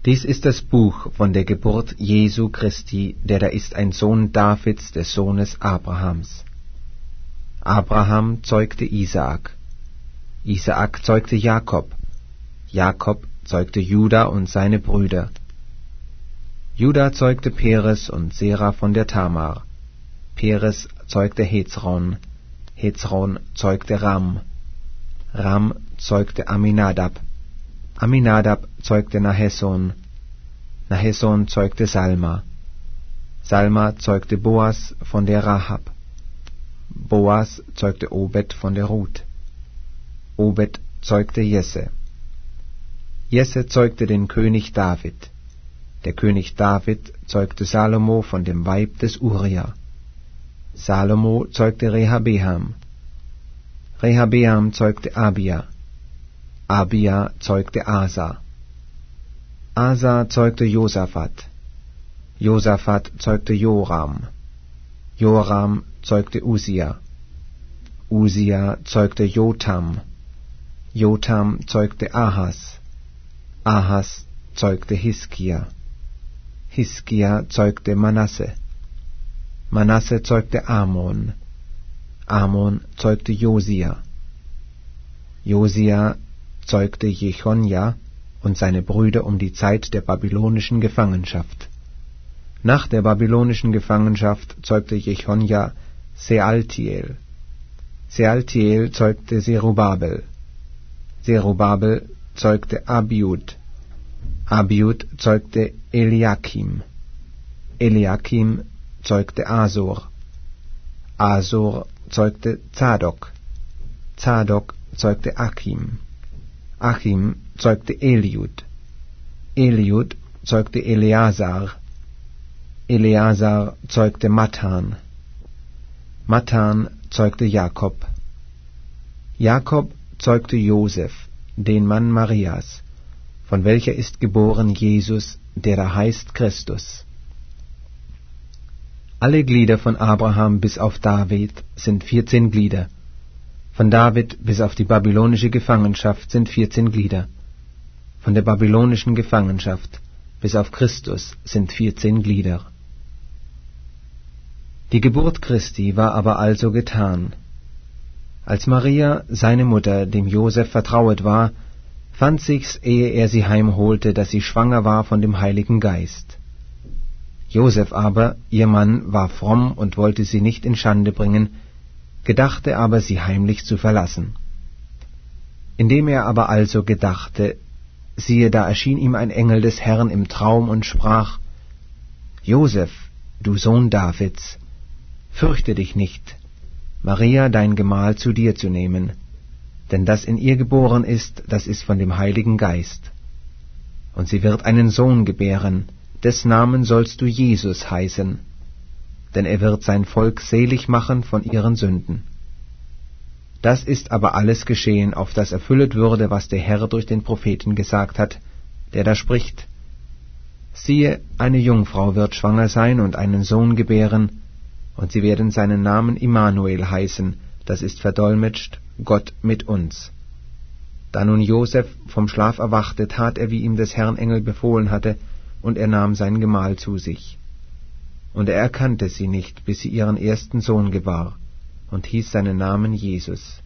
Dies ist das Buch von der Geburt Jesu Christi, der da ist ein Sohn Davids, des Sohnes Abrahams. Abraham zeugte Isaak. Isaak zeugte Jakob. Jakob zeugte Juda und seine Brüder. Juda zeugte Peres und Sera von der Tamar. Peres zeugte Hezron. Hezron zeugte Ram. Ram zeugte Aminadab. Aminadab zeugte Nahesson. Nahesson zeugte Salma. Salma zeugte Boas von der Rahab. Boas zeugte Obed von der Ruth. Obed zeugte Jesse. Jesse zeugte den König David. Der König David zeugte Salomo von dem Weib des Uria. Salomo zeugte Rehabeam. Rehabeam zeugte Abia. Abia zeugte Asa. Asa zeugte Josaphat. Josaphat zeugte Joram. Joram zeugte Usia. Usia zeugte Jotam. Jotam zeugte Ahas. Ahas zeugte Hiskia. Hiskia zeugte Manasse. Manasse zeugte Amon. Amon zeugte Josia. Josia zeugte Jechonja und seine Brüder um die Zeit der babylonischen Gefangenschaft. Nach der babylonischen Gefangenschaft zeugte Jechonja Sealtiel. Sealtiel zeugte Zerubabel. Zerubabel zeugte Abiud. Abiud zeugte Eliakim. Eliakim zeugte Asor. Asor zeugte Zadok. Zadok zeugte Achim. Achim zeugte Eliud. Eliud zeugte Eleazar. Eleazar zeugte Mathan. Mathan zeugte Jakob. Jakob zeugte Josef, den Mann Marias, von welcher ist geboren Jesus, der da heißt Christus. Alle Glieder von Abraham bis auf David sind 14 Glieder. Von David bis auf die babylonische Gefangenschaft sind 14 Glieder. Von der babylonischen Gefangenschaft bis auf Christus sind 14 Glieder. Die Geburt Christi war aber also getan. Als Maria, seine Mutter, dem Josef vertrauet war, fand sich's, ehe er sie heimholte, dass sie schwanger war von dem Heiligen Geist. Josef aber, ihr Mann, war fromm und wollte sie nicht in Schande bringen, gedachte aber, sie heimlich zu verlassen. Indem er aber also gedachte, siehe, da erschien ihm ein Engel des Herrn im Traum und sprach: Josef, du Sohn Davids, fürchte dich nicht, Maria dein Gemahl zu dir zu nehmen, denn das in ihr geboren ist, das ist von dem Heiligen Geist. Und sie wird einen Sohn gebären, des Namen sollst du Jesus heißen, denn er wird sein Volk selig machen von ihren Sünden. Das ist aber alles geschehen, auf das erfüllet würde, was der Herr durch den Propheten gesagt hat, der da spricht: Siehe, eine Jungfrau wird schwanger sein und einen Sohn gebären, und sie werden seinen Namen Immanuel heißen, das ist verdolmetscht, Gott mit uns. Da nun Josef vom Schlaf erwachte, tat er, wie ihm des Herrn Engel befohlen hatte, und er nahm sein Gemahl zu sich. Und er erkannte sie nicht, bis sie ihren ersten Sohn gebar, und hieß seinen Namen Jesus.